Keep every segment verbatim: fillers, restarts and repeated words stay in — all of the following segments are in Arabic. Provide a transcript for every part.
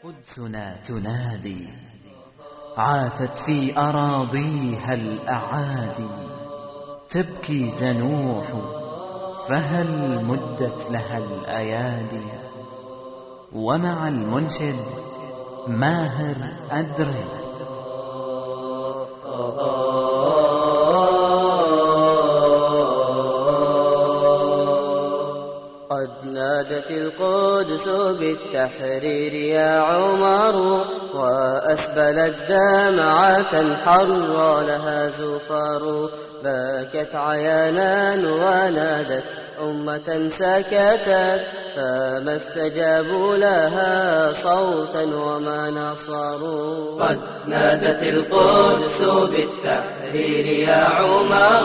قدسنا تنادي، عاثت في أراضيها الأعادي، تبكي جنوح فهل مدت لها الأيادي. ومع المنشد ماهر أدري. قد نادت القدس بالتحرير يا عمر، وأسبلت دمعة حر لها زفر، بكت عيانا ونادت أمة سكتت، فما استجابوا لها صوتا وما نصروا. قد نادت القدس بالتحرير يا عمر،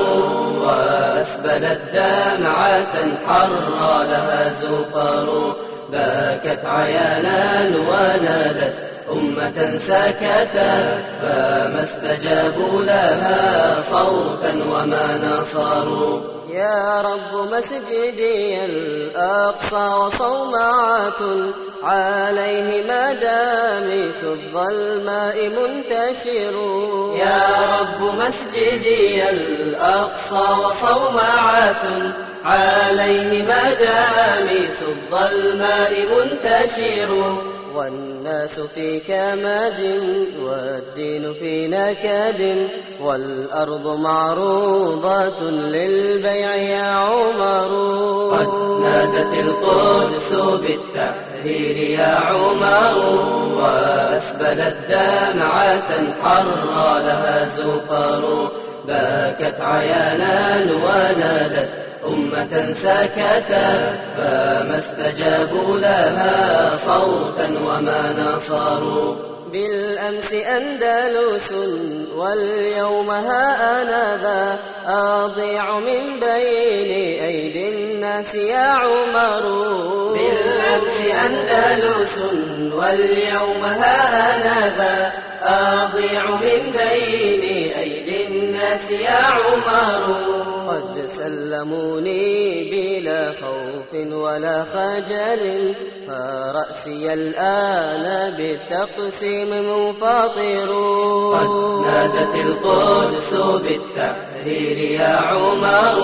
وأسبلت دمعة حر لها زفر، بكت عيانا ونادت أمة سكتت، فما استجابوا لها صوتا وما نصروا. يا رب مسجدي الأقصى وصومعة، عليه مداميس الظلماء منتشر. يا رب مسجدي الأقصى وصومعة، عليه مداميس الظلماء منتشر. والناس في كمد والدين في نكد، والأرض معروضة للبيع يا عمر. قد نادت القدس بالتحرير يا عمر، وأسبلت دمعة حر لها زفر، بكت عيانا ونادت أمة سكتت، فما استجابوا لها صوتا وما نصروا. بالأمس أندلس واليوم ها أنا ذا، أضيع من بين أيدي الناس يا عمر. بالأمس أندلس واليوم ها أنا ذا، أضيع من بين أيدي الناس يا عمر. قد سلموني بلا خوف ولا خجل، فرأسي الآن بالتقسيم منفطر. قد نادت القدس بالتحرير يا عمر،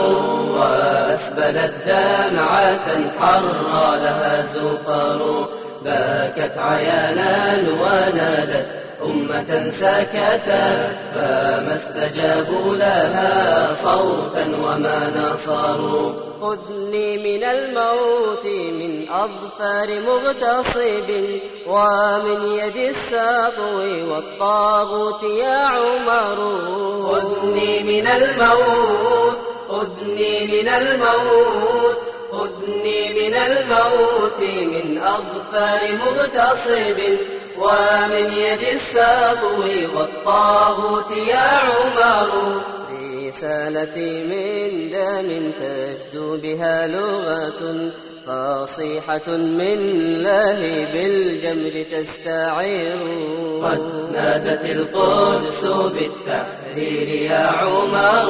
وأسبلت دمعة حر لها زفر، بكت عيانا ونادت أمة سكتت، فما استجابوا لها صوتا وما نصروا. خذني من الموت من أظفار مغتصب، ومن يد السطو والطاغوت يا عمر. خذني من الموت، خذني من الموت، خذني من الموت من أظفار مغتصب، ومن يد السطو والطاغوت يا عمر. رسالتي من دم تشدو بها لغة، فصيحة من لهيب الجمر تستعير. قد نادت القدس بالتحرير يا عمر،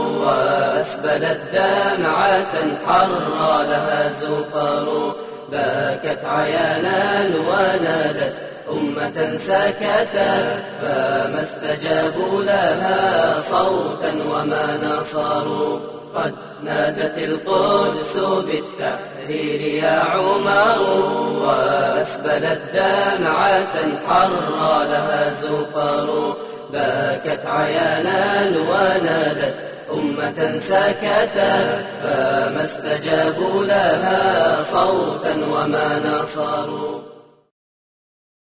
وأسبلت دمعة حر لها زفر، بكت عيانا ونادت أمة سكتت، فما استجابوا لها صوتا وما نصروا. قد نادت القدس بالتحرير يا عمر، وأسبلت دمعة حر لها زفر، بكت عيانا ونادت أمة سكتت، فما استجابوا لها صوتا وما نصروا.